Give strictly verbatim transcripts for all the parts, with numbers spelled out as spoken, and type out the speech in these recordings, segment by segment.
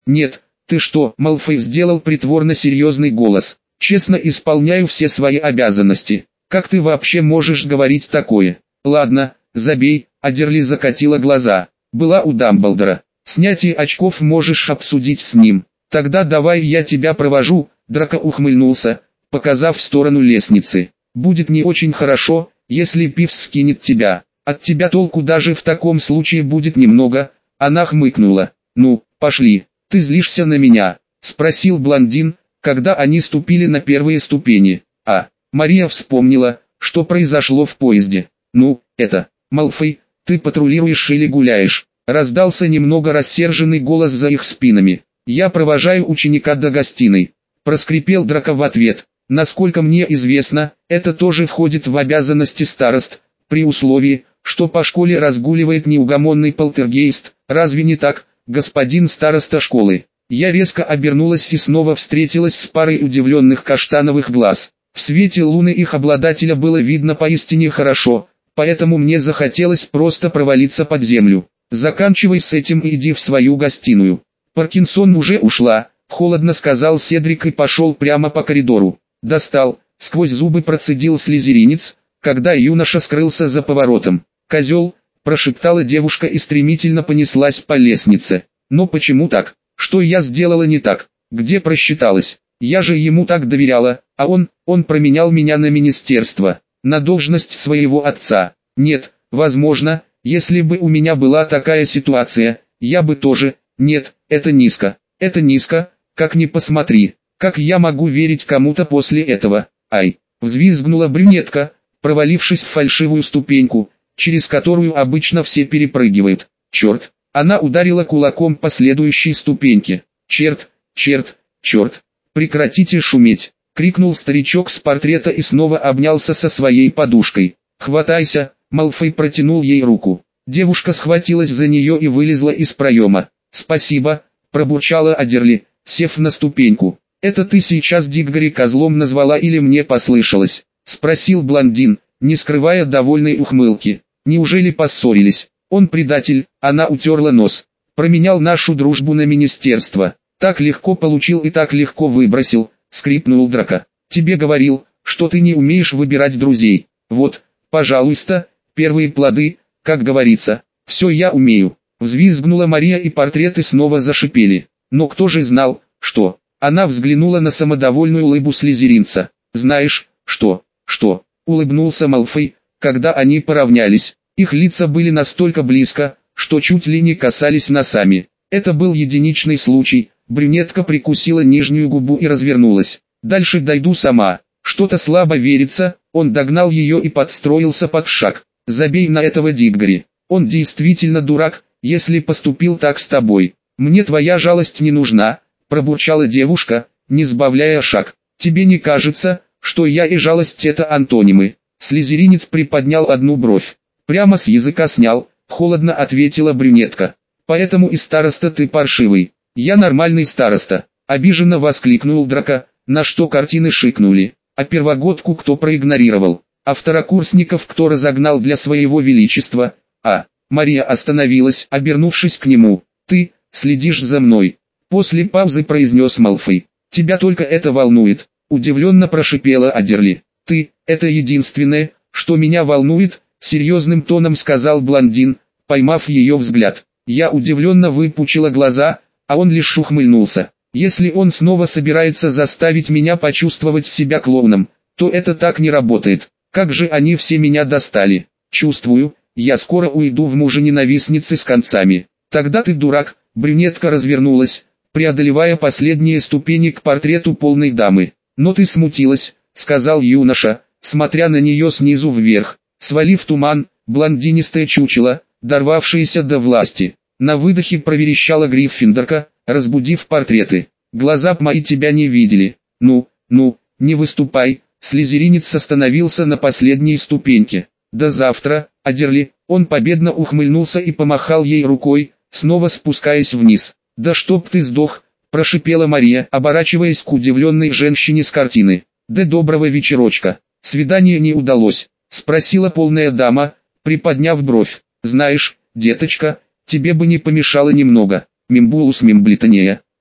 Нет, ты что, Малфой сделал притворно серьезный голос. Честно исполняю все свои обязанности. Как ты вообще можешь говорить такое? Ладно, забей, Адерли закатила глаза. Была у Дамблдора. Снятие очков можешь обсудить с ним. Тогда давай я тебя провожу, Драко ухмыльнулся, показав в сторону лестницы. Будет не очень хорошо, если Пивз скинет тебя. От тебя толку даже в таком случае будет немного. Она хмыкнула. Ну, пошли. Ты злишься на меня? Спросил блондин, когда они ступили на первые ступени. А, Мария вспомнила, что произошло в поезде. Ну, это, Малфой, ты патрулируешь или гуляешь? Раздался немного рассерженный голос за их спинами. Я провожаю ученика до гостиной. Проскрипел Драко в ответ. Насколько мне известно, это тоже входит в обязанности старост, при условии, что по школе разгуливает неугомонный полтергейст. Разве не так, господин староста школы? Я резко обернулась и снова встретилась с парой удивленных каштановых глаз. В свете луны их обладателя было видно поистине хорошо, поэтому мне захотелось просто провалиться под землю. Заканчивай с этим и иди в свою гостиную. Паркинсон уже ушла, холодно сказал Седрик и пошел прямо по коридору. Достал, сквозь зубы процедил слизеринец, когда юноша скрылся за поворотом. «Козел», – прошептала девушка и стремительно понеслась по лестнице. «Но почему так? Что я сделала не так? Где просчиталась? Я же ему так доверяла, а он, он променял меня на министерство, на должность своего отца. Нет, возможно, если бы у меня была такая ситуация, я бы тоже... Нет, это низко, это низко, как ни посмотри, как я могу верить кому-то после этого?» «Ай!» – взвизгнула брюнетка, провалившись в фальшивую ступеньку, через которую обычно все перепрыгивают. «Черт!» – она ударила кулаком по следующей ступеньке. «Черт, черт, черт! Прекратите шуметь!» – крикнул старичок с портрета и снова обнялся со своей подушкой. «Хватайся!» – Малфой протянул ей руку. Девушка схватилась за нее и вылезла из проема. «Спасибо!» – пробурчала Адерли, сев на ступеньку. «Это ты сейчас Диггори козлом назвала или мне послышалось?» – спросил блондин, не скрывая довольной ухмылки. «Неужели поссорились? Он предатель», – она утерла нос. «Променял нашу дружбу на министерство. Так легко получил и так легко выбросил», – скрипнул Драко. «Тебе говорил, что ты не умеешь выбирать друзей. Вот, пожалуйста, первые плоды, как говорится. Все я умею». Взвизгнула Мария и портреты снова зашипели. Но кто же знал, что... Она взглянула на самодовольную улыбу слизеринца. «Знаешь, что, что?» — улыбнулся Малфой, когда они поравнялись. Их лица были настолько близко, что чуть ли не касались носами. Это был единичный случай. Брюнетка прикусила нижнюю губу и развернулась. «Дальше дойду сама». Что-то слабо верится, он догнал ее и подстроился под шаг. «Забей на этого Диггори. Он действительно дурак, если поступил так с тобой. Мне твоя жалость не нужна», — пробурчала девушка, не сбавляя шаг. «Тебе не кажется, что я и жалость — это антонимы?» Слизеринец приподнял одну бровь. «Прямо с языка снял», — холодно ответила брюнетка. «Поэтому и староста ты паршивый». «Я нормальный староста», — обиженно воскликнул Драко, на что картины шикнули. «А первогодку кто проигнорировал? А второкурсников кто разогнал для своего величества? А...» Мария остановилась, обернувшись к нему. «Ты следишь за мной?» После паузы произнес Малфой. «Тебя только это волнует», — удивленно прошипела Адерли. «Ты, это единственное, что меня волнует», — серьезным тоном сказал блондин, поймав ее взгляд. Я удивленно выпучила глаза, а он лишь ухмыльнулся. «Если он снова собирается заставить меня почувствовать себя клоуном, то это так не работает. Как же они все меня достали. Чувствую, я скоро уйду в мужа-ненавистницы с концами». «Тогда ты дурак», — брюнетка развернулась, преодолевая последние ступени к портрету полной дамы. «Но ты смутилась», — сказал юноша, смотря на нее снизу вверх. Свалив туман, блондинистое чучело, дорвавшееся до власти. На выдохе проверещала Гриффиндорка, разбудив портреты. «Глаза б мои тебя не видели. Ну, ну, не выступай». Слизеринец остановился на последней ступеньке. «До завтра, Адерли». Он победно ухмыльнулся и помахал ей рукой, снова спускаясь вниз. «Да чтоб ты сдох», – прошипела Мария, оборачиваясь к удивленной женщине с картины. «Да доброго вечерочка. Свидание не удалось», – спросила полная дама, приподняв бровь. «Знаешь, деточка, тебе бы не помешало немного, мимбулус мимблитания».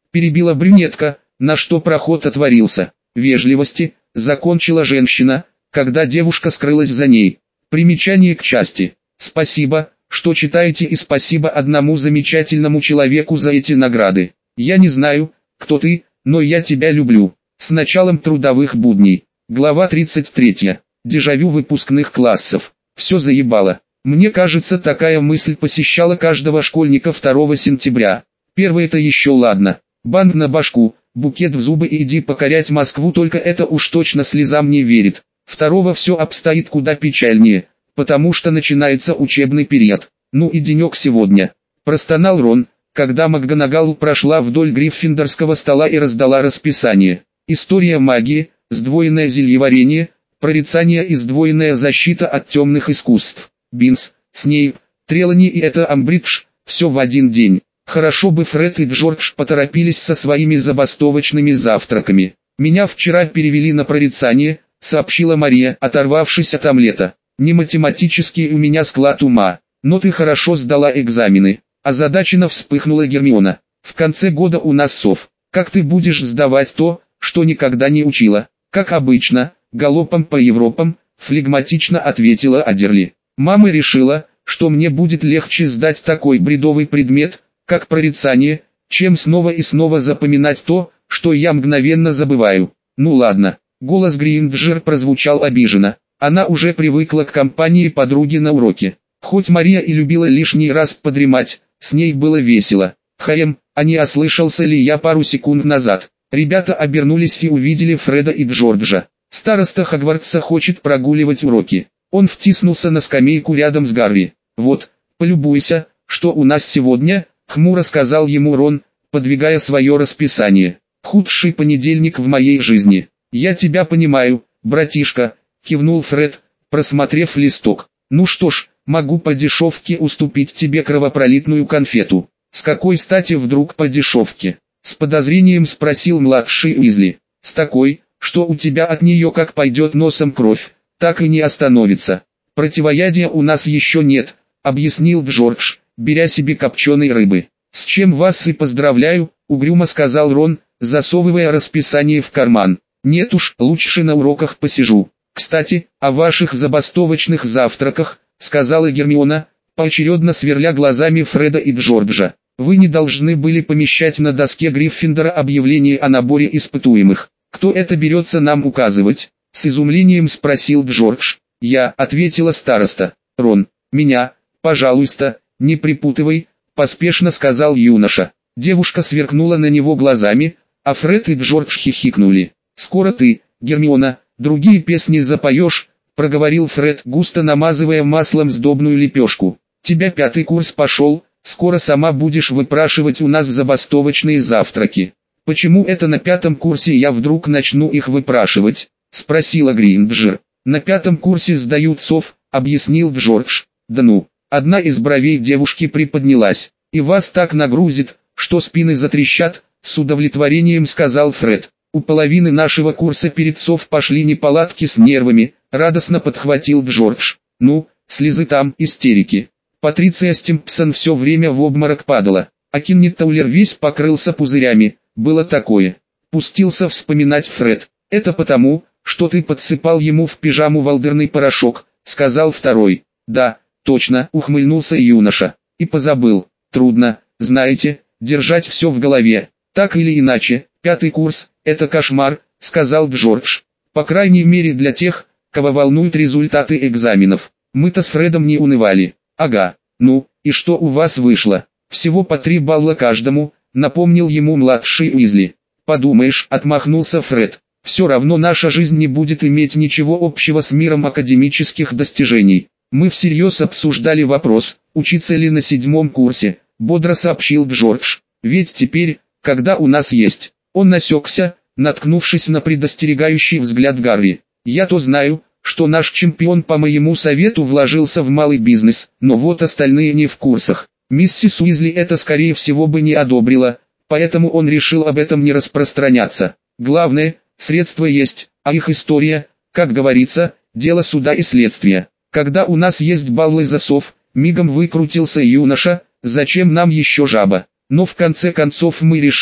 перебила брюнетка, на что проход отворился. Вежливости, закончила женщина, когда девушка скрылась за ней. Примечание к части. Спасибо, что читаете, и спасибо одному замечательному человеку за эти награды. Я не знаю, кто ты, но я тебя люблю. С началом трудовых будней. Глава тридцать третья. Дежавю выпускных классов. Все заебало. Мне кажется, такая мысль посещала каждого школьника второго сентября. Первое-то еще ладно. Банг на башку, букет в зубы и иди покорять Москву, только это уж точно слезам не верит. Второго все обстоит куда печальнее, потому что начинается учебный период. Ну и денек сегодня. Простонал Рон, когда МакГонагал прошла вдоль гриффиндорского стола и раздала расписание. История магии, сдвоенное зельеварение, прорицание и сдвоенная защита от темных искусств. Бинс, Снейп, Трелани и это Амбридж, все в один день. Хорошо бы Фред и Джордж поторопились со своими забастовочными завтраками. Меня вчера перевели на прорицание, сообщила Мария, оторвавшись от омлета. Не математический у меня склад ума, но ты хорошо сдала экзамены. Озадаченно вспыхнула Гермиона. В конце года у нас сов. Как ты будешь сдавать то, что никогда не учила? Как обычно, галопом по Европам, флегматично ответила Аддерли. Мама решила, что мне будет легче сдать такой бредовый предмет, как прорицание, чем снова и снова запоминать то, что я мгновенно забываю. Ну ладно. Голос Гринджер прозвучал обиженно. Она уже привыкла к компании подруги на уроке. Хоть Мария и любила лишний раз подремать, с ней было весело. Хаем, а не ослышался ли я пару секунд назад? Ребята обернулись и увидели Фреда и Джорджа. Староста Хогвартса хочет прогуливать уроки. Он втиснулся на скамейку рядом с Гарри. Вот, полюбуйся, что у нас сегодня, хмуро сказал ему Рон, подвигая свое расписание. Худший понедельник в моей жизни. Я тебя понимаю, братишка, кивнул Фред, просмотрев листок. Ну что ж, могу по дешевке уступить тебе кровопролитную конфету. С какой стати вдруг по дешевке? С подозрением спросил младший Уизли. С такой, что у тебя от нее как пойдет носом кровь, так и не остановится. Противоядия у нас еще нет, объяснил Джордж, беря себе копченой рыбы. С чем вас и поздравляю, угрюмо сказал Рон, засовывая расписание в карман. Нет уж, лучше на уроках посижу. Кстати, о ваших забастовочных завтраках, сказала Гермиона, поочередно сверля глазами Фреда и Джорджа. Вы не должны были помещать на доске Гриффиндора объявление о наборе испытуемых. Кто это берется нам указывать? С изумлением спросил Джордж. Я, ответила староста. Рон, меня, пожалуйста, не припутывай, поспешно сказал юноша. Девушка сверкнула на него глазами, а Фред и Джордж хихикнули. Скоро ты, Гермиона, другие песни запоешь, проговорил Фред, густо намазывая маслом сдобную лепешку. Тебя пятый курс пошел, скоро сама будешь выпрашивать у нас забастовочные завтраки. Почему это на пятом курсе я вдруг начну их выпрашивать? Спросила Гринджер. На пятом курсе сдают сов, объяснил Джордж. Да ну, одна из бровей девушки приподнялась. И вас так нагрузит, что спины затрещат, с удовлетворением сказал Фред. У половины нашего курса перед сов пошли неполадки с нервами, радостно подхватил Джордж. Ну, слезы там, истерики. Патриция Стимпсон все время в обморок падала, а Кеннет Таулер весь покрылся пузырями, было такое. Пустился вспоминать Фред. Это потому, что ты подсыпал ему в пижаму волдырный порошок, сказал второй. Да, точно, ухмыльнулся юноша. И позабыл. Трудно, знаете, держать все в голове. Так или иначе, пятый курс – это кошмар, сказал Джордж. По крайней мере для тех, кого волнуют результаты экзаменов. Мы-то с Фредом не унывали. Ага, ну, и что у вас вышло? Всего по три балла каждому, напомнил ему младший Уизли. Подумаешь, отмахнулся Фред. Все равно наша жизнь не будет иметь ничего общего с миром академических достижений. Мы всерьез обсуждали вопрос, учиться ли на седьмом курсе, бодро сообщил Джордж. Ведь теперь, когда у нас есть... Он насекся, наткнувшись на предостерегающий взгляд Гарри. Я-то знаю, что наш чемпион по моему совету вложился в малый бизнес, но вот остальные не в курсах. Миссис Уизли это скорее всего бы не одобрила, поэтому он решил об этом не распространяться. Главное, средства есть, а их история, как говорится, дело суда и следствия. Когда у нас есть баллы за сов, мигом выкрутился юноша, зачем нам еще жаба? Но в конце концов мы решили,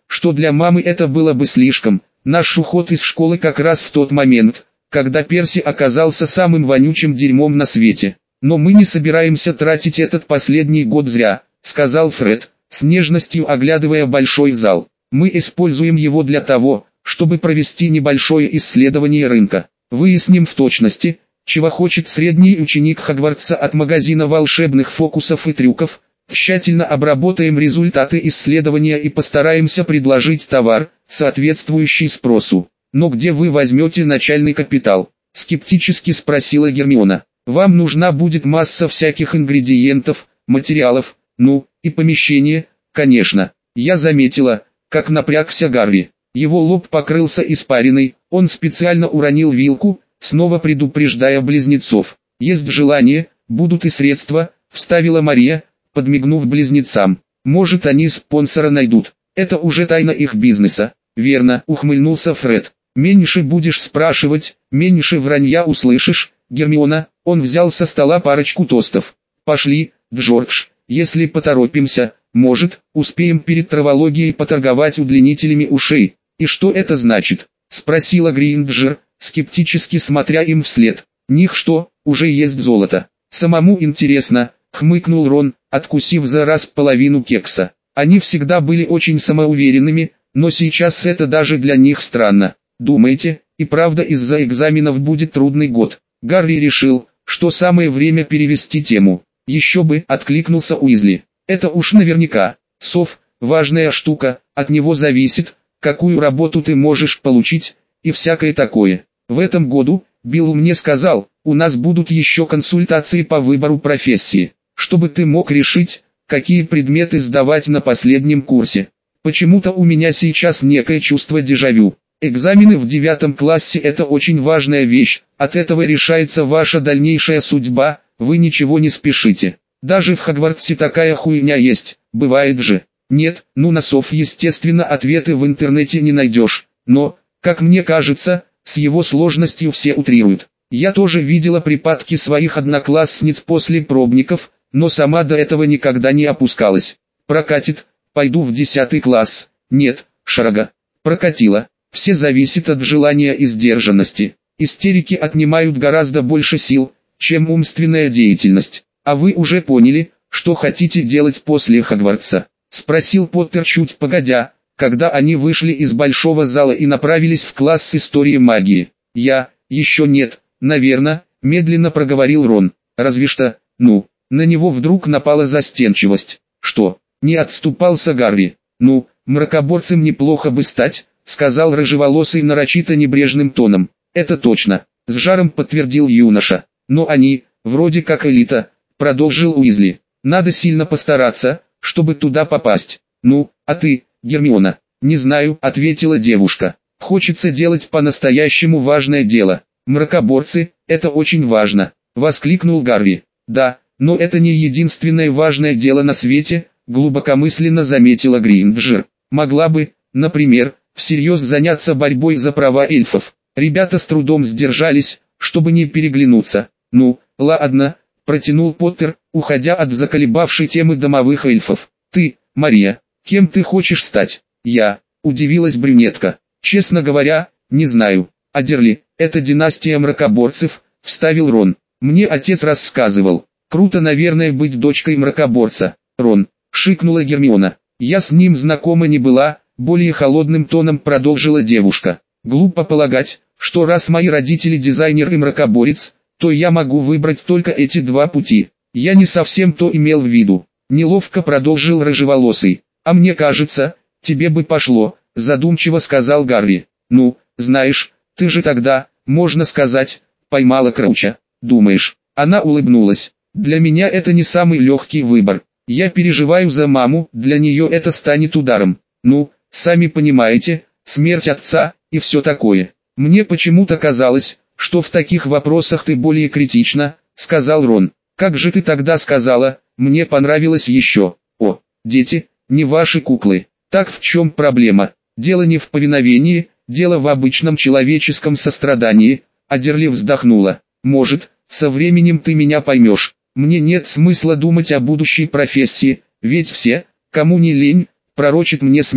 что для мамы это было бы слишком. Наш уход из школы как раз в тот момент, когда Перси оказался самым вонючим дерьмом на свете. Но мы не собираемся тратить этот последний год зря, сказал Фред, с нежностью оглядывая большой зал. Мы используем его для того, чтобы провести небольшое исследование рынка. Выясним в точности, чего хочет средний ученик Хогвартса от магазина волшебных фокусов и трюков. Тщательно обработаем результаты исследования и постараемся предложить товар, соответствующий спросу. Но где вы возьмете начальный капитал? Скептически спросила Гермиона. Вам нужна будет масса всяких ингредиентов, материалов, ну, и помещение, конечно. Я заметила, как напрягся Гарри. Его лоб покрылся испариной, он специально уронил вилку, снова предупреждая близнецов. Есть желание, будут и средства, вставила Мария, подмигнув близнецам. Может, они спонсора найдут. Это уже тайна их бизнеса. Верно, ухмыльнулся Фред. Меньше будешь спрашивать, меньше вранья услышишь. Гермиона, он взял со стола парочку тостов. Пошли, Джордж, если поторопимся, может, успеем перед травологией поторговать удлинителями ушей. И что это значит? Спросила Гринджер, скептически смотря им вслед. Них что, уже есть золото. Самому интересно, хмыкнул Рон, откусив за раз половину кекса. Они всегда были очень самоуверенными, но сейчас это даже для них странно. Думаете, и правда из-за экзаменов будет трудный год? Гарри решил, что самое время перевести тему. Еще бы, откликнулся Уизли. Это уж наверняка. Сов, важная штука, от него зависит, какую работу ты можешь получить, и всякое такое. В этом году, Билл мне сказал, у нас будут еще консультации по выбору профессии, чтобы ты мог решить, какие предметы сдавать на последнем курсе. Почему-то у меня сейчас некое чувство дежавю. Экзамены в девятом классе – это очень важная вещь, от этого решается ваша дальнейшая судьба, вы ничего не спешите. Даже в Хогвартсе такая хуйня есть, бывает же. Нет, ну на сов естественно ответы в интернете не найдешь, но, как мне кажется, с его сложностью все утрируют. Я тоже видела припадки своих одноклассниц после пробников, но сама до этого никогда не опускалась. Прокатит, пойду в десятый класс. Нет, шарага. Прокатила. Все зависит от желания и сдержанности. Истерики отнимают гораздо больше сил, чем умственная деятельность. А вы уже поняли, что хотите делать после Хогвартса? Спросил Поттер чуть погодя, когда они вышли из большого зала и направились в класс истории магии. Я, еще нет, наверное, медленно проговорил Рон. Разве что, ну, на него вдруг напала застенчивость. Что? Не отступался Гарри. Ну, мракоборцем неплохо бы стать, сказал рыжеволосый нарочито небрежным тоном. Это точно, с жаром подтвердил юноша. Но они, вроде как элита, продолжил Уизли. Надо сильно постараться, чтобы туда попасть. Ну, а ты, Гермиона? Не знаю, ответила девушка. Хочется делать по-настоящему важное дело. Мракоборцы, это очень важно, воскликнул Гарри. Да, но это не единственное важное дело на свете, глубокомысленно заметила Гринджер. Могла бы, например, всерьез заняться борьбой за права эльфов. Ребята с трудом сдержались, чтобы не переглянуться. Ну, ладно, протянул Поттер, уходя от заколебавшей темы домовых эльфов. Ты, Мария, кем ты хочешь стать? Я, удивилась брюнетка. Честно говоря, не знаю. Адерли, это династия мракоборцев, вставил Рон. Мне отец рассказывал. Круто, наверное, быть дочкой мракоборца. Рон, шикнула Гермиона. Я с ним знакома не была, более холодным тоном продолжила девушка. Глупо полагать, что раз мои родители дизайнер и мракоборец, то я могу выбрать только эти два пути. Я не совсем то имел в виду. Неловко продолжил рыжеволосый. А мне кажется, тебе бы пошло, задумчиво сказал Гарри. Ну, знаешь, ты же тогда, можно сказать, поймала Кроуча. Думаешь? Она улыбнулась. Для меня это не самый легкий выбор. Я переживаю за маму, для нее это станет ударом. Ну, сами понимаете, смерть отца и все такое. Мне почему-то казалось, что в таких вопросах ты более критична, сказал Рон. Как же ты тогда сказала, мне понравилось еще. О, дети, не ваши куклы. Так в чем проблема? Дело не в повиновении, дело в обычном человеческом сострадании. Адерли вздохнула. Может, со временем ты меня поймешь. Мне нет смысла думать о будущей профессии, ведь все, кому не лень, пророчат мне смерть.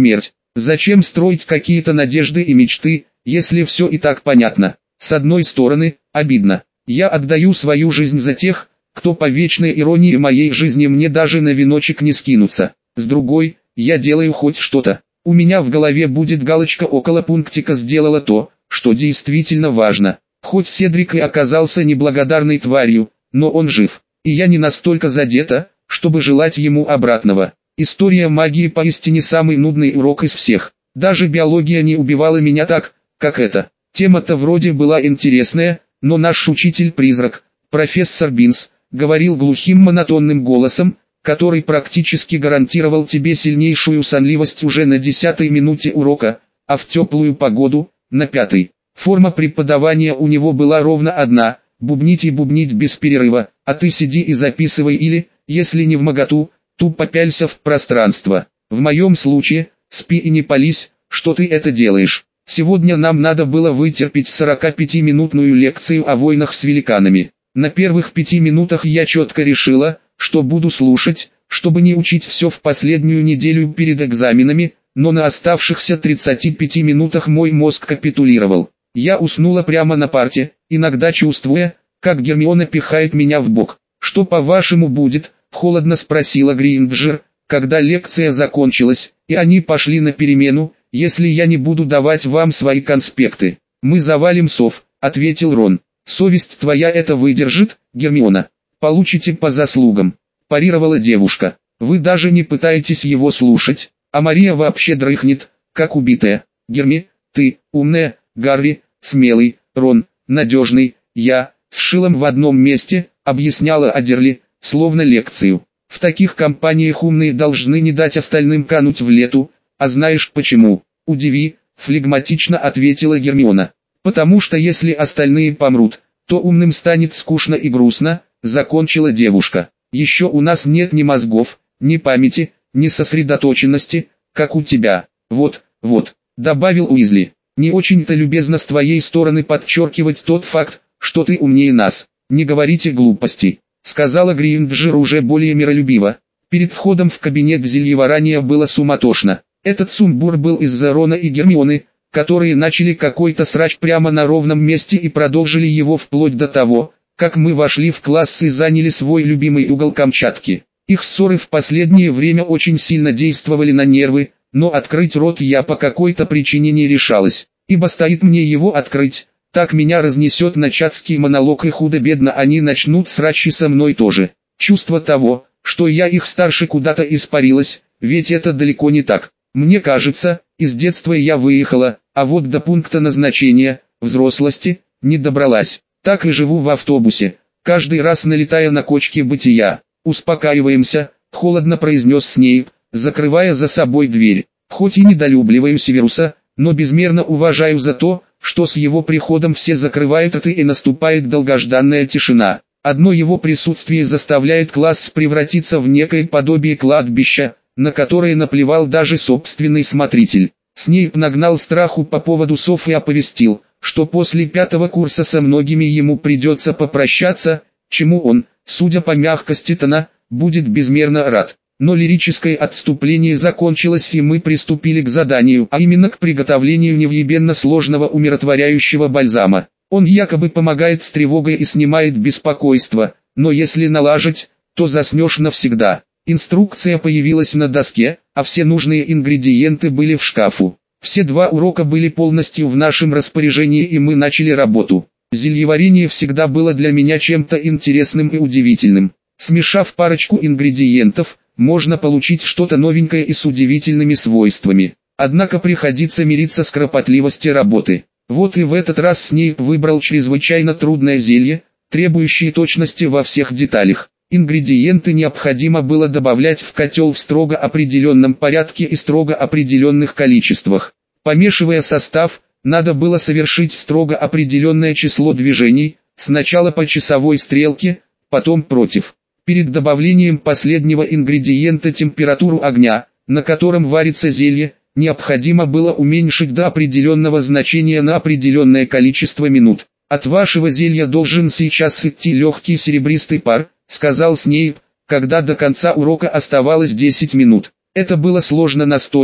Зачем строить какие-то надежды и мечты, если все и так понятно? С одной стороны, обидно. Я отдаю свою жизнь за тех, кто по вечной иронии моей жизни мне даже на веночек не скинутся. С другой, я делаю хоть что-то. У меня в голове будет галочка около пунктика «сделала то, что действительно важно». Хоть Седрик и оказался неблагодарной тварью, но он жив. И я не настолько задета, чтобы желать ему обратного. История магии поистине самый нудный урок из всех. Даже биология не убивала меня так, как это. Тема-то вроде была интересная, но наш учитель-призрак, профессор Бинс, говорил глухим монотонным голосом, который практически гарантировал тебе сильнейшую сонливость уже на десятой минуте урока, а в теплую погоду – на пятой. Форма преподавания у него была ровно одна – бубнить и бубнить без перерыва, а ты сиди и записывай или, если не вмоготу, тупо пялься в пространство. В моем случае, спи и не пались, что ты это делаешь. Сегодня нам надо было вытерпеть сорокапятиминутную лекцию о войнах с великанами. На первых пяти минутах я четко решила, что буду слушать, чтобы не учить все в последнюю неделю перед экзаменами, но на оставшихся тридцати пяти минутах мой мозг капитулировал. Я уснула прямо на парте, иногда чувствуя, как Гермиона пихает меня в бок. «Что по-вашему будет?» – холодно спросила Грейнджер, когда лекция закончилась, и они пошли на перемену, «если я не буду давать вам свои конспекты. Мы завалим сов», – ответил Рон. «Совесть твоя это выдержит, Гермиона. Получите по заслугам», – парировала девушка. «Вы даже не пытаетесь его слушать, а Мария вообще дрыхнет, как убитая. Герми, ты, умная, Гарри, смелый, Рон, надежный, я, с шилом в одном месте», – объясняла Адерли, словно лекцию. «В таких компаниях умные должны не дать остальным кануть в лету, а знаешь почему?» «Удиви», – флегматично ответила Гермиона. «Потому что если остальные помрут, то умным станет скучно и грустно», – закончила девушка. «Еще у нас нет ни мозгов, ни памяти, ни сосредоточенности, как у тебя. Вот, вот», – добавил Уизли. «Не очень-то любезно с твоей стороны подчеркивать тот факт, что ты умнее нас. Не говорите глупостей», – сказала Грейнджер уже более миролюбиво. Перед входом в кабинет зельеварания было суматошно. Этот сумбур был из-за Рона и Гермионы, которые начали какой-то срач прямо на ровном месте и продолжили его вплоть до того, как мы вошли в класс и заняли свой любимый угол Камчатки. Их ссоры в последнее время очень сильно действовали на нервы, но открыть рот я по какой-то причине не решалась, ибо стоит мне его открыть, так меня разнесет на чатский монолог и худо-бедно они начнут срачи со мной тоже. Чувство того, что я их старше куда-то испарилось, ведь это далеко не так. Мне кажется, из детства я выехала, а вот до пункта назначения, взрослости, не добралась. Так и живу в автобусе, каждый раз налетая на кочки бытия. «Успокаиваемся», — холодно произнес Снейп, закрывая за собой дверь. «Хоть и недолюбливаю Северуса, но безмерно уважаю за то, что с его приходом все закрывают рты и наступает долгожданная тишина. Одно его присутствие заставляет класс превратиться в некое подобие кладбища, на которое наплевал даже собственный смотритель». Снейп нагнал страху по поводу сов и оповестил, что после пятого курса со многими ему придется попрощаться, чему он, судя по мягкости тона, будет безмерно рад. Но лирическое отступление закончилось и мы приступили к заданию, а именно к приготовлению невъебенно сложного умиротворяющего бальзама. Он якобы помогает с тревогой и снимает беспокойство, но если налажать, то заснешь навсегда. Инструкция появилась на доске, а все нужные ингредиенты были в шкафу. Все два урока были полностью в нашем распоряжении и мы начали работу. Зельеварение всегда было для меня чем-то интересным и удивительным. Смешав парочку ингредиентов, можно получить что-то новенькое и с удивительными свойствами. Однако приходится мириться с кропотливостью работы. Вот и в этот раз Снейп выбрал чрезвычайно трудное зелье, требующее точности во всех деталях. Ингредиенты необходимо было добавлять в котел в строго определенном порядке и строго определенных количествах. Помешивая состав, надо было совершить строго определенное число движений, сначала по часовой стрелке, потом против. Перед добавлением последнего ингредиента температуру огня, на котором варится зелье, необходимо было уменьшить до определенного значения на определенное количество минут. «От вашего зелья должен сейчас идти легкий серебристый пар», — сказал Снейп, когда до конца урока оставалось десять минут. Это было сложно настолько,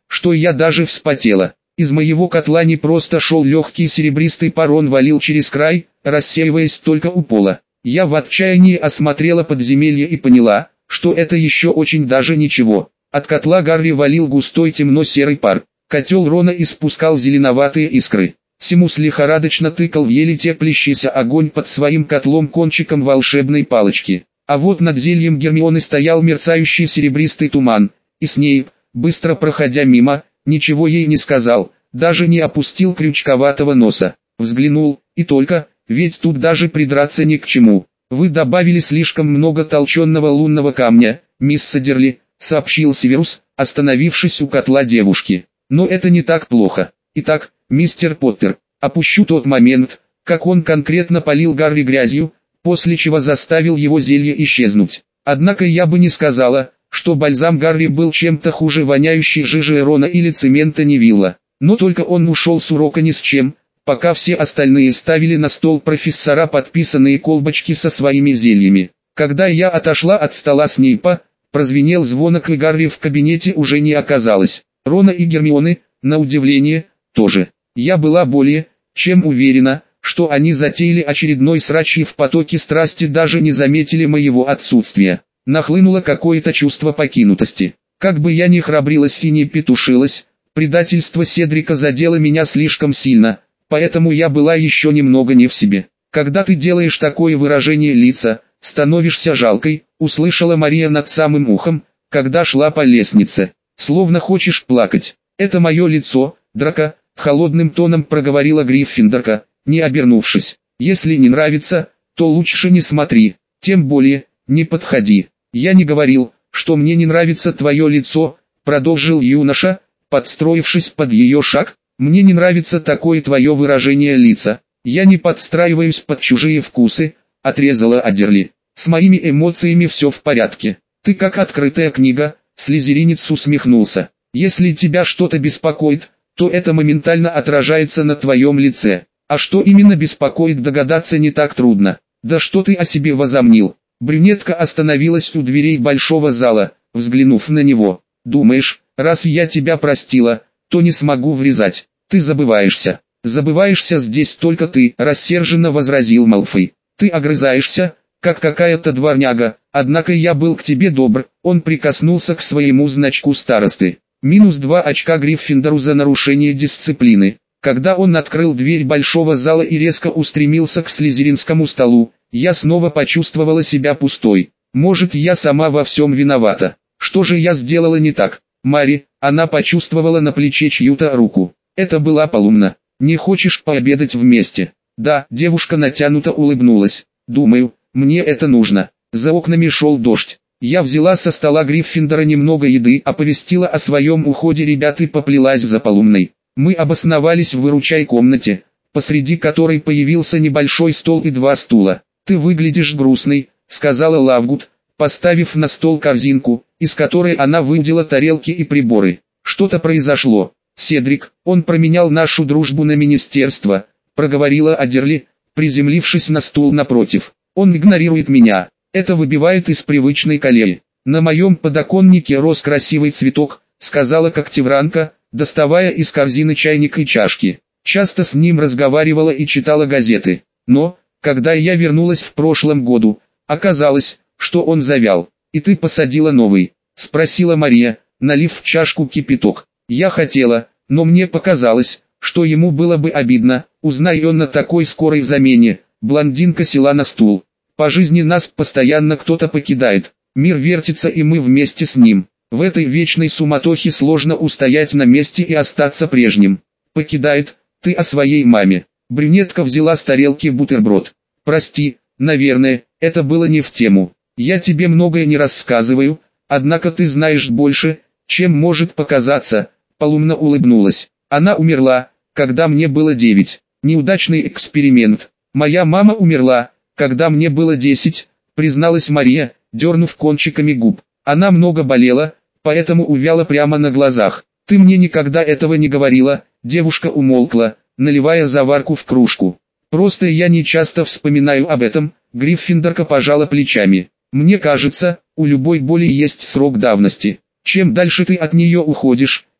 что я даже вспотела. Из моего котла не просто шел легкий серебристый пар, он валил через край, рассеиваясь только у пола. Я в отчаянии осмотрела подземелье и поняла, что это еще очень даже ничего. От котла Гарри валил густой темно-серый пар. Котел Рона испускал зеленоватые искры. Симус лихорадочно тыкал в еле теплящийся огонь под своим котлом кончиком волшебной палочки. А вот над зельем Гермионы стоял мерцающий серебристый туман, и Снейп, быстро проходя мимо, ничего ей не сказал, даже не опустил крючковатого носа. Взглянул, и только, ведь тут даже придраться ни к чему. «Вы добавили слишком много толченого лунного камня, мисс Садерли», — сообщил Северус, остановившись у котла девушки. «Но это не так плохо. Итак, мистер Поттер, опущу тот момент, как он конкретно полил Гарри грязью, после чего заставил его зелье исчезнуть. Однако я бы не сказала, что бальзам Гарри был чем-то хуже воняющей жижи Рона или цемента Невилла. Но только он ушел с урока ни с чем, пока все остальные ставили на стол профессора подписанные колбочки со своими зельями. Когда я отошла от стола Снейпа, прозвенел звонок, и Гарри в кабинете уже не оказалось. Рона и Гермионы, на удивление, тоже. Я была более, чем уверена, что они затеяли очередной срач и в потоке страсти даже не заметили моего отсутствия. Нахлынуло какое-то чувство покинутости. Как бы я ни храбрилась и не петушилась, предательство Седрика задело меня слишком сильно, поэтому я была еще немного не в себе. «Когда ты делаешь такое выражение лица, становишься жалкой», — услышала Мария над самым ухом, когда шла по лестнице. «Словно хочешь плакать. Это мое лицо, Драко», — холодным тоном проговорила Гриффиндорка, не обернувшись. «Если не нравится, то лучше не смотри, тем более, не подходи». «Я не говорил, что мне не нравится твое лицо», — продолжил юноша, подстроившись под ее шаг. «Мне не нравится такое твое выражение лица. Я не подстраиваюсь под чужие вкусы», — отрезала Адерли. «С моими эмоциями все в порядке. Ты как открытая книга», — слизеринец усмехнулся. «Если тебя что-то беспокоит, то это моментально отражается на твоем лице. А что именно беспокоит, догадаться не так трудно. Да что ты о себе возомнил?» Брюнетка остановилась у дверей большого зала, взглянув на него. «Думаешь, раз я тебя простила, то не смогу врезать? Ты забываешься. Забываешься здесь только ты», — рассерженно возразил Малфой. «Ты огрызаешься, как какая-то дворняга, однако я был к тебе добр». Он прикоснулся к своему значку старосты. Минус два очка Гриффиндору за нарушение дисциплины. Когда он открыл дверь большого зала и резко устремился к слизеринскому столу, я снова почувствовала себя пустой. Может, я сама во всем виновата. Что же я сделала не так? Мари, она почувствовала на плече чью-то руку. Это была Полумна. «Не хочешь пообедать вместе?» «Да», девушка натянуто улыбнулась. «Думаю, мне это нужно». За окнами шел дождь. Я взяла со стола Гриффиндора немного еды, оповестила о своем уходе ребят и поплелась за Полумной. Мы обосновались в выручай-комнате, посреди которой появился небольшой стол и два стула. «Ты выглядишь грустной», — сказала Лавгуд, поставив на стол корзинку, из которой она выудила тарелки и приборы. «Что-то произошло. Седрик, он променял нашу дружбу на министерство», — проговорила Адерли, приземлившись на стул напротив. «Он игнорирует меня. Это выбивает из привычной колеи. На моем подоконнике рос красивый цветок», — сказала Когтевранка, доставая из корзины чайник и чашки. «Часто с ним разговаривала и читала газеты. Но, когда я вернулась в прошлом году, оказалось, что он завял. И ты посадила новый?» — спросила Мария, налив в чашку кипяток. «Я хотела, но мне показалось, что ему было бы обидно, узнай он на такой скорой замене». Блондинка села на стул. «По жизни нас постоянно кто-то покидает. Мир вертится, и мы вместе с ним. В этой вечной суматохе сложно устоять на месте и остаться прежним». «Покидает? Ты о своей маме?» Брюнетка взяла с тарелки бутерброд. «Прости, наверное, это было не в тему. Я тебе многое не рассказываю, однако ты знаешь больше, чем может показаться». Полумна улыбнулась. «Она умерла, когда мне было девять. Неудачный эксперимент. Моя мама умерла, когда мне было десять», призналась Мария, дернув кончиками губ. «Она много болела, поэтому увяла прямо на глазах. Ты мне никогда этого не говорила». Девушка умолкла, наливая заварку в кружку. «Просто я не часто вспоминаю об этом», Гриффиндорка пожала плечами. «Мне кажется, у любой боли есть срок давности. Чем дальше ты от нее уходишь,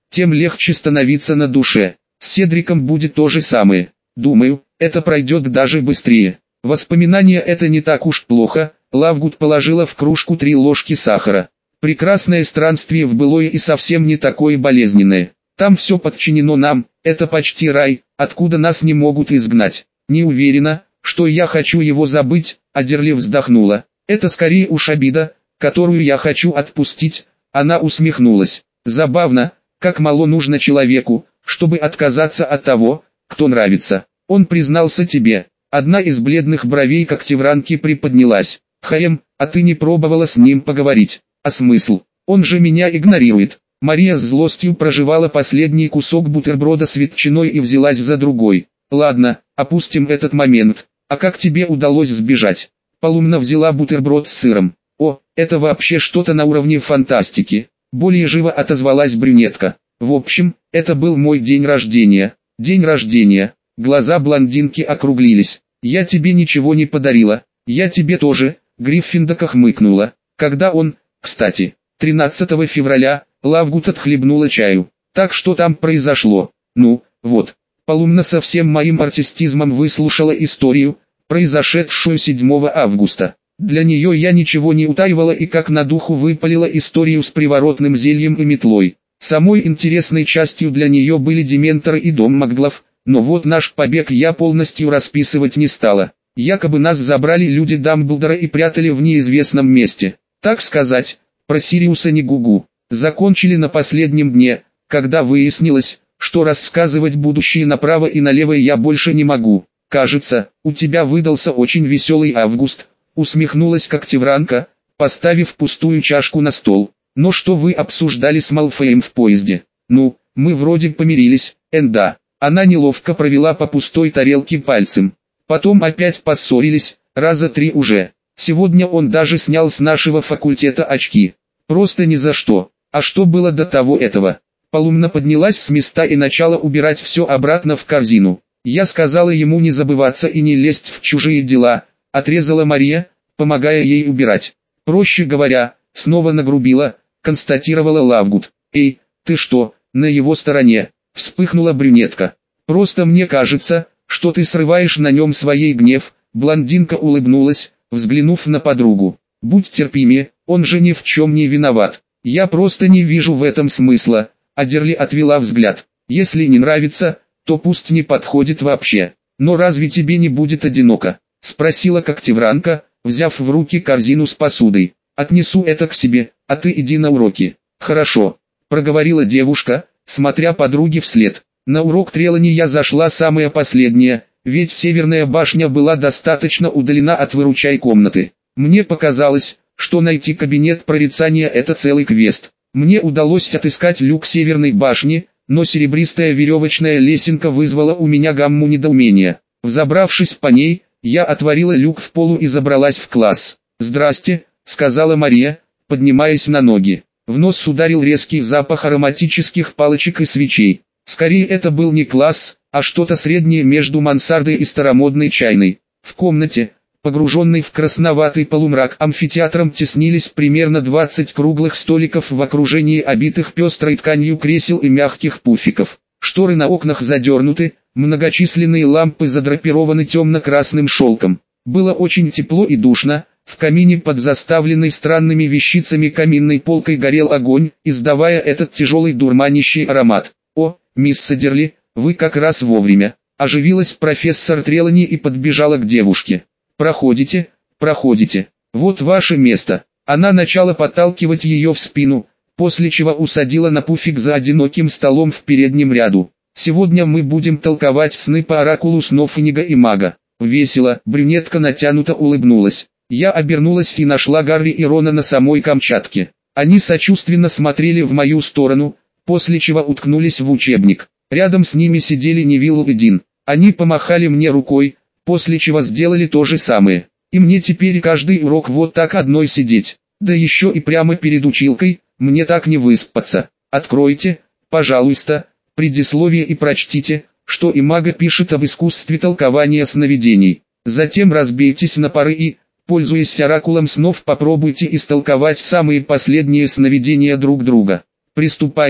тем легче становиться на душе. С Седриком будет то же самое. Думаю, это пройдет даже быстрее. Воспоминания это не так уж плохо. Лавгуд положила в кружку три ложки сахара. Прекрасное странствие в былое и совсем не такое болезненное. Там все подчинено нам, это почти рай, откуда нас не могут изгнать. Не уверена, что я хочу его забыть, Адерли вздохнула. Это скорее уж обида, которую я хочу отпустить. Она усмехнулась. Забавно, как мало нужно человеку, чтобы отказаться от того, кто нравится. Он признался тебе. Одна из бледных бровей Когтевранки приподнялась. Хаем, а ты не пробовала с ним поговорить? А смысл? Он же меня игнорирует. Мария с злостью прожевала последний кусок бутерброда с ветчиной и взялась за другой. Ладно, опустим этот момент. А как тебе удалось сбежать? Полумна взяла бутерброд с сыром. О, это вообще что-то на уровне фантастики. Более живо отозвалась брюнетка. В общем, это был мой день рождения. День рождения. Глаза блондинки округлились. Я тебе ничего не подарила. Я тебе тоже. Гриффиндока хмыкнула. Когда он, кстати, тринадцатого февраля, Лавгуд отхлебнула чаю. Так что там произошло? Ну, вот. Полумна со всем моим артистизмом выслушала историю, произошедшую седьмого августа. Для нее я ничего не утаивала и как на духу выпалила историю с приворотным зельем и метлой. Самой интересной частью для нее были дементоры и дом Маглов, но вот наш побег я полностью расписывать не стала. Якобы нас забрали люди Дамблдора и прятали в неизвестном месте. Так сказать, про Сириуса не гугу. Закончили на последнем дне, когда выяснилось, что рассказывать будущее направо и налево я больше не могу. Кажется, у тебя выдался очень веселый август, усмехнулась Когтевранка, поставив пустую чашку на стол. Но что вы обсуждали с Малфоем в поезде? Ну, мы вроде помирились, энда. Она неловко провела по пустой тарелке пальцем. Потом опять поссорились, раза три уже. Сегодня он даже снял с нашего факультета очки. Просто ни за что. А что было до того этого? Полумна поднялась с места и начала убирать все обратно в корзину. Я сказала ему не забываться и не лезть в чужие дела, отрезала Мария, помогая ей убирать. Проще говоря, снова нагрубила, констатировала Лавгуд. Эй, ты что, на его стороне? Вспыхнула брюнетка. Просто мне кажется, что ты срываешь на нем своей гнев. Блондинка улыбнулась, взглянув на подругу. Будь терпимее, он же ни в чем не виноват. Я просто не вижу в этом смысла. Адерли отвела взгляд. Если не нравится, то пусть не подходит вообще. Но разве тебе не будет одиноко? Спросила Когтевранка, взяв в руки корзину с посудой. Отнесу это к себе, а ты иди на уроки. Хорошо, проговорила девушка, смотря подруге вслед. На урок Трелани я зашла самая последняя, ведь Северная башня была достаточно удалена от выручай комнаты. Мне показалось, что найти кабинет прорицания это целый квест. Мне удалось отыскать люк Северной башни, но серебристая веревочная лесенка вызвала у меня гамму недоумения. Взобравшись по ней, я отворила люк в полу и забралась в класс. «Здрасте», — сказала Мария, поднимаясь на ноги. В нос ударил резкий запах ароматических палочек и свечей. Скорее это был не класс, а что-то среднее между мансардой и старомодной чайной. В комнате, погруженной в красноватый полумрак, амфитеатром теснились примерно двадцать круглых столиков в окружении обитых пестрой тканью кресел и мягких пуфиков. Шторы на окнах задернуты, многочисленные лампы задрапированы темно-красным шелком. Было очень тепло и душно, в камине под заставленной странными вещицами каминной полкой горел огонь, издавая этот тяжелый дурманящий аромат. «О, мисс Садерли, вы как раз вовремя», — оживилась профессор Трелани и подбежала к девушке. «Проходите, проходите, вот ваше место». Она начала подталкивать ее в спину, после чего усадила на пуфик за одиноким столом в переднем ряду. «Сегодня мы будем толковать сны по оракулу снов Инига и Мага». Весело, брюнетка натянуто улыбнулась. Я обернулась и нашла Гарри и Рона на самой Камчатке. Они сочувственно смотрели в мою сторону, после чего уткнулись в учебник. Рядом с ними сидели Невилл и Дин. Они помахали мне рукой, после чего сделали то же самое. И мне теперь каждый урок вот так одной сидеть. Да еще и прямо перед училкой, мне так не выспаться. Откройте, пожалуйста, предисловие и прочтите, что Имага пишет об искусстве толкования сновидений. Затем разбейтесь на пары и, пользуясь оракулом снов, попробуйте истолковать самые последние сновидения друг друга. Приступайте,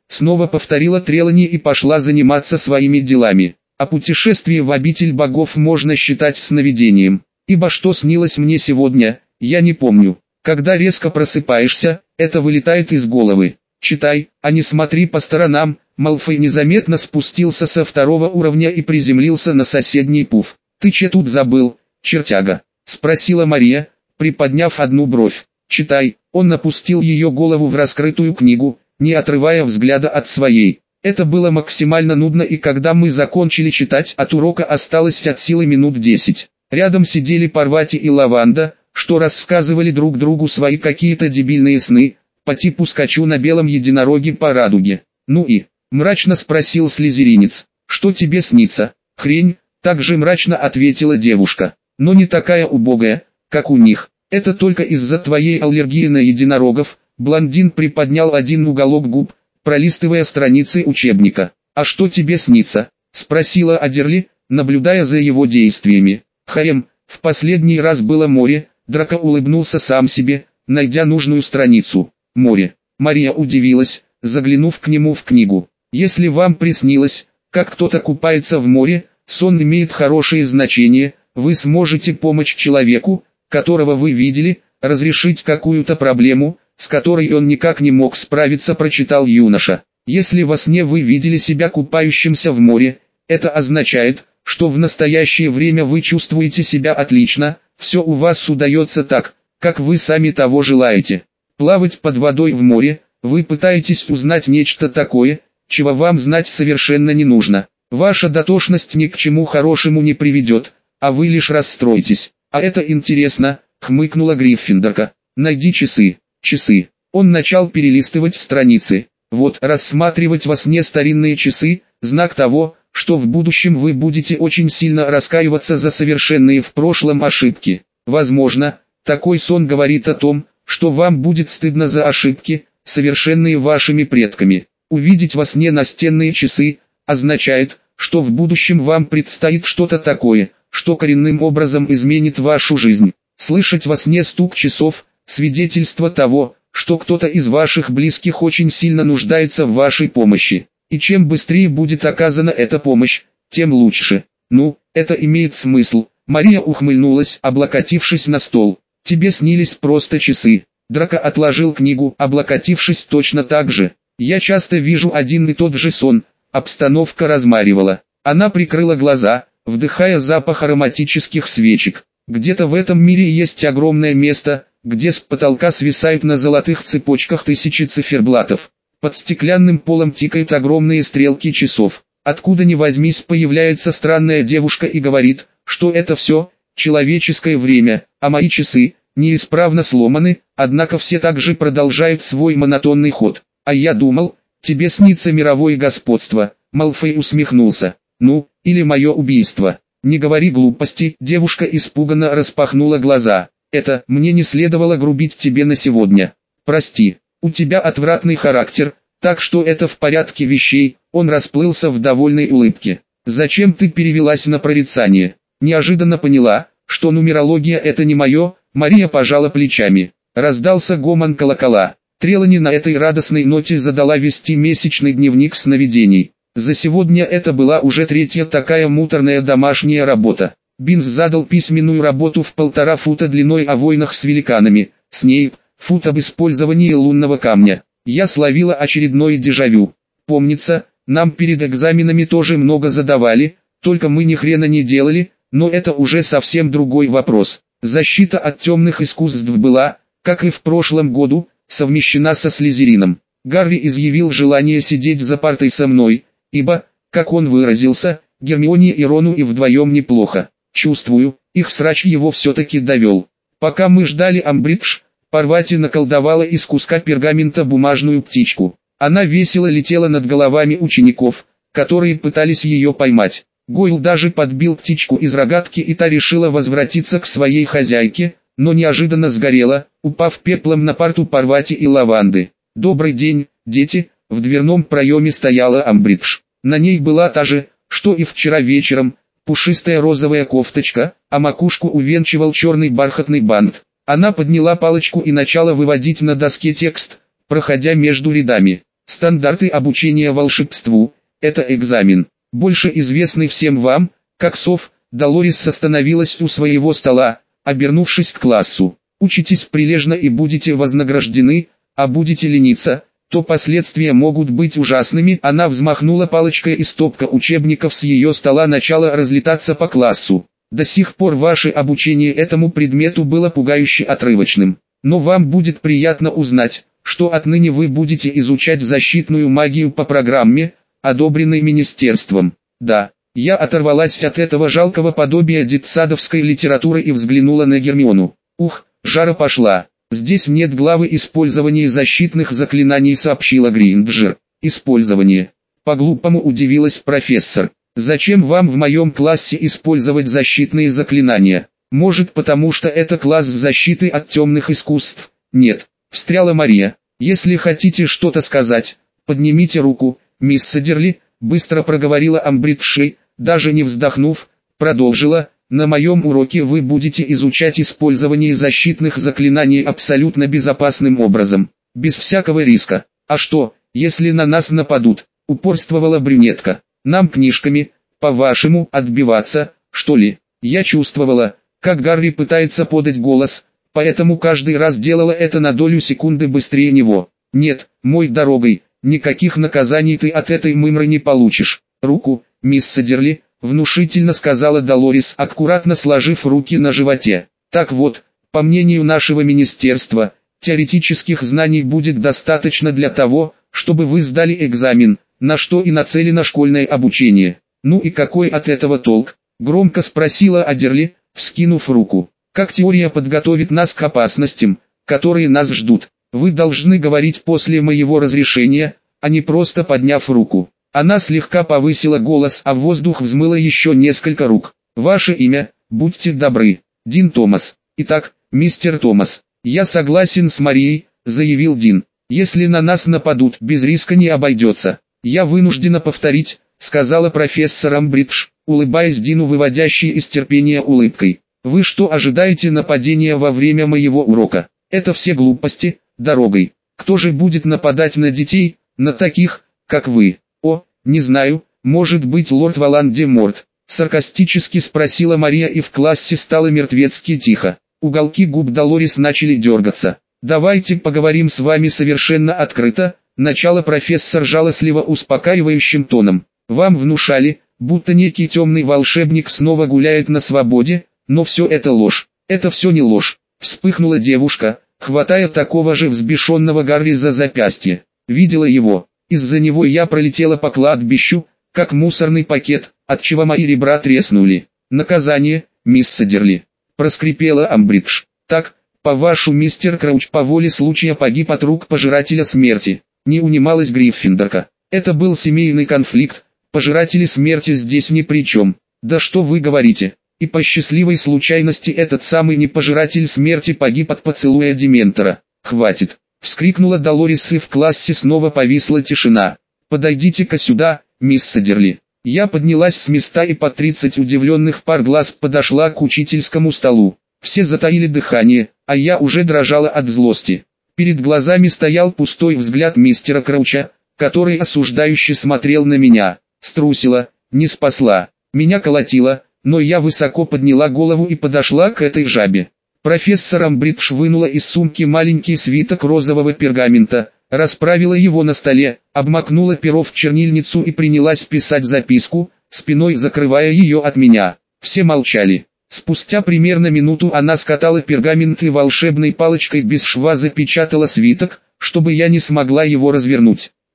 снова повторила Трелани и пошла заниматься своими делами. А путешествие в обитель богов можно считать сновидением. Ибо что снилось мне сегодня, я не помню. Когда резко просыпаешься, это вылетает из головы. Читай, а не смотри по сторонам. Малфой незаметно спустился со второго уровня и приземлился на соседний пуф. «Ты че тут забыл, чертяга?» — спросила Мария, приподняв одну бровь. «Читай». Он напустил ее голову в раскрытую книгу, не отрывая взгляда от своей. Это было максимально нудно, и когда мы закончили читать, от урока осталось от силы минут десять. Рядом сидели Парвати и Лаванда, что рассказывали друг другу свои какие-то дебильные сны, по типу «скачу на белом единороге по радуге». «Ну и?» — мрачно спросил слизеринец. «Что тебе снится?» «Хрень», — также мрачно ответила девушка. «Но не такая убогая, как у них. Это только из-за твоей аллергии на единорогов». Блондин приподнял один уголок губ, пролистывая страницы учебника. «А что тебе снится?» — спросила Адерли, наблюдая за его действиями. «Хаем, в последний раз было море». Драко улыбнулся сам себе, найдя нужную страницу. «Море». Мария удивилась, заглянув к нему в книгу. «Если вам приснилось, как кто-то купается в море, сон имеет хорошее значение, вы сможете помочь человеку, которого вы видели, разрешить какую-то проблему, с которой он никак не мог справиться», прочитал юноша. «Если во сне вы видели себя купающимся в море, это означает, что в настоящее время вы чувствуете себя отлично, все у вас удается так, как вы сами того желаете. Плавать под водой в море, вы пытаетесь узнать нечто такое, чего вам знать совершенно не нужно. Ваша дотошность ни к чему хорошему не приведет, а вы лишь расстроитесь. А это интересно», — хмыкнула Гриффиндорка. «Найди часы». Часы. Он начал перелистывать страницы. «Вот, рассматривать во сне старинные часы, знак того, что в будущем вы будете очень сильно раскаиваться за совершенные в прошлом ошибки. Возможно, такой сон говорит о том, что вам будет стыдно за ошибки, совершенные вашими предками. Увидеть во сне настенные часы означает, что в будущем вам предстоит что-то такое, что коренным образом изменит вашу жизнь. Слышать во сне стук часов – свидетельство того, что кто-то из ваших близких очень сильно нуждается в вашей помощи. И чем быстрее будет оказана эта помощь, тем лучше. Ну, это имеет смысл». Мария ухмыльнулась, облокотившись на стол. «Тебе снились просто часы». Драко отложил книгу, облокотившись точно так же. «Я часто вижу один и тот же сон». Обстановка размаривала. Она прикрыла глаза, вдыхая запах ароматических свечек. Где-то в этом мире есть огромное место, где с потолка свисают на золотых цепочках тысячи циферблатов. Под стеклянным полом тикают огромные стрелки часов. Откуда ни возьмись появляется странная девушка и говорит, что это все человеческое время, а мои часы неисправно сломаны, однако все также продолжают свой монотонный ход. «А я думал, тебе снится мировое господство», — Малфой усмехнулся. «Ну, или мое убийство». «Не говори глупости», — девушка испуганно распахнула глаза. «Это, мне не следовало грубить тебе на сегодня. Прости, у тебя отвратный характер, так что это в порядке вещей». Он расплылся в довольной улыбке. «Зачем ты перевелась на прорицание?» «Неожиданно поняла, что нумерология это не мое». Мария пожала плечами. Раздался гомон колокола. Трелани на этой радостной ноте задала вести месячный дневник сновидений. За сегодня это была уже третья такая муторная домашняя работа. Бинс задал письменную работу в полтора фута длиной о войнах с великанами, Снейп, фут об использовании лунного камня. Я словила очередное дежавю. Помнится, нам перед экзаменами тоже много задавали, только мы ни хрена не делали, но это уже совсем другой вопрос. Защита от темных искусств была, как и в прошлом году, совмещена со Слизерином. Гарри изъявил желание сидеть за партой со мной, ибо, как он выразился, Гермионе и Рону и вдвоем неплохо. Чувствую, их срач его все-таки довел. Пока мы ждали Амбридж, Парвати наколдовала из куска пергамента бумажную птичку. Она весело летела над головами учеников, которые пытались ее поймать. Гойл даже подбил птичку из рогатки, и та решила возвратиться к своей хозяйке, но неожиданно сгорела, упав пеплом на парту Парвати и Лаванды. «Добрый день, дети!» В дверном проеме стояла Амбридж. На ней была та же, что и вчера вечером, пушистая розовая кофточка, а макушку увенчивал черный бархатный бант. Она подняла палочку и начала выводить на доске текст, проходя между рядами. Стандарты обучения волшебству – это экзамен, больше известный всем вам, как сов. Долорес остановилась у своего стола, обернувшись к классу. Учитесь прилежно и будете вознаграждены, а будете лениться, то последствия могут быть ужасными. Она взмахнула палочкой, и стопка учебников с ее стола начала разлетаться по классу. До сих пор ваше обучение этому предмету было пугающе отрывочным. Но вам будет приятно узнать, что отныне вы будете изучать защитную магию по программе, одобренной министерством. Да, я оторвалась от этого жалкого подобия детсадовской литературы и взглянула на Гермиону. Ух, жара пошла. Здесь нет главы использования защитных заклинаний, сообщила Гринджер. Использование. По-глупому удивилась профессор. Зачем вам в моем классе использовать защитные заклинания? Может, потому что это класс защиты от темных искусств? Нет, встряла Мария. Если хотите что-то сказать, поднимите руку, мисс Садерли, быстро проговорила Амбридж, даже не вздохнув, продолжила. На моем уроке вы будете изучать использование защитных заклинаний абсолютно безопасным образом, без всякого риска. А что, если на нас нападут? Упорствовала брюнетка. Нам книжками, по-вашему, отбиваться, что ли? Я чувствовала, как Гарри пытается подать голос, поэтому каждый раз делала это на долю секунды быстрее него. Нет, мой дорогой, никаких наказаний ты от этой мымры не получишь. Руку, мисс Садерли, внушительно сказала Долорес, аккуратно сложив руки на животе. Так вот, по мнению нашего министерства, теоретических знаний будет достаточно для того, чтобы вы сдали экзамен, на что и нацелено школьное обучение. Ну и какой от этого толк? Громко спросила Адерли, вскинув руку. Как теория подготовит нас к опасностям, которые нас ждут? Вы должны говорить после моего разрешения, а не просто подняв руку. Она слегка повысила голос, а в воздух взмыло еще несколько рук. Ваше имя, будьте добры, Дин Томас. Итак, мистер Томас, я согласен с Марией, заявил Дин. Если на нас нападут, без риска не обойдется. Я вынуждена повторить, сказала профессор Амбридж, улыбаясь Дину выводящей из терпения улыбкой. Вы что, ожидаете нападения во время моего урока? Это все глупости, дорогой. Кто же будет нападать на детей, на таких, как вы? О, не знаю, может быть лорд Волан-де-Морт, саркастически спросила Мария, и в классе стало мертвецки тихо. Уголки губ Долорес начали дергаться. Давайте поговорим с вами совершенно открыто, начало профессор жалостливо успокаивающим тоном. Вам внушали, будто некий темный волшебник снова гуляет на свободе, но все это ложь. Это все не ложь, вспыхнула девушка, хватая такого же взбешенного Гарри за запястье. Видела его. Из-за него я пролетела по кладбищу, как мусорный пакет, отчего мои ребра треснули. Наказание, мисс Садерли. Проскрипела Амбридж. Так, по-вашу, мистер Крауч по воле случая погиб от рук пожирателя смерти. Не унималась Гриффиндорка. Это был семейный конфликт, пожиратели смерти здесь ни при чем. Да что вы говорите? И по счастливой случайности этот самый непожиратель смерти погиб от поцелуя Дементора. Хватит. Вскрикнула Долорес, и в классе снова повисла тишина. «Подойдите-ка сюда, мисс Садерли». Я поднялась с места и под тридцать удивленных пар глаз подошла к учительскому столу. Все затаили дыхание, а я уже дрожала от злости. Перед глазами стоял пустой взгляд мистера Крауча, который осуждающе смотрел на меня. Струсила, не спасла. Меня колотило, но я высоко подняла голову и подошла к этой жабе. Профессор Амбридж вынула из сумки маленький свиток розового пергамента, расправила его на столе, обмакнула перо в чернильницу и принялась писать записку, спиной закрывая ее от меня. Все молчали. Спустя примерно минуту она скатала пергамент и волшебной палочкой без шва запечатала свиток, чтобы я не смогла его развернуть.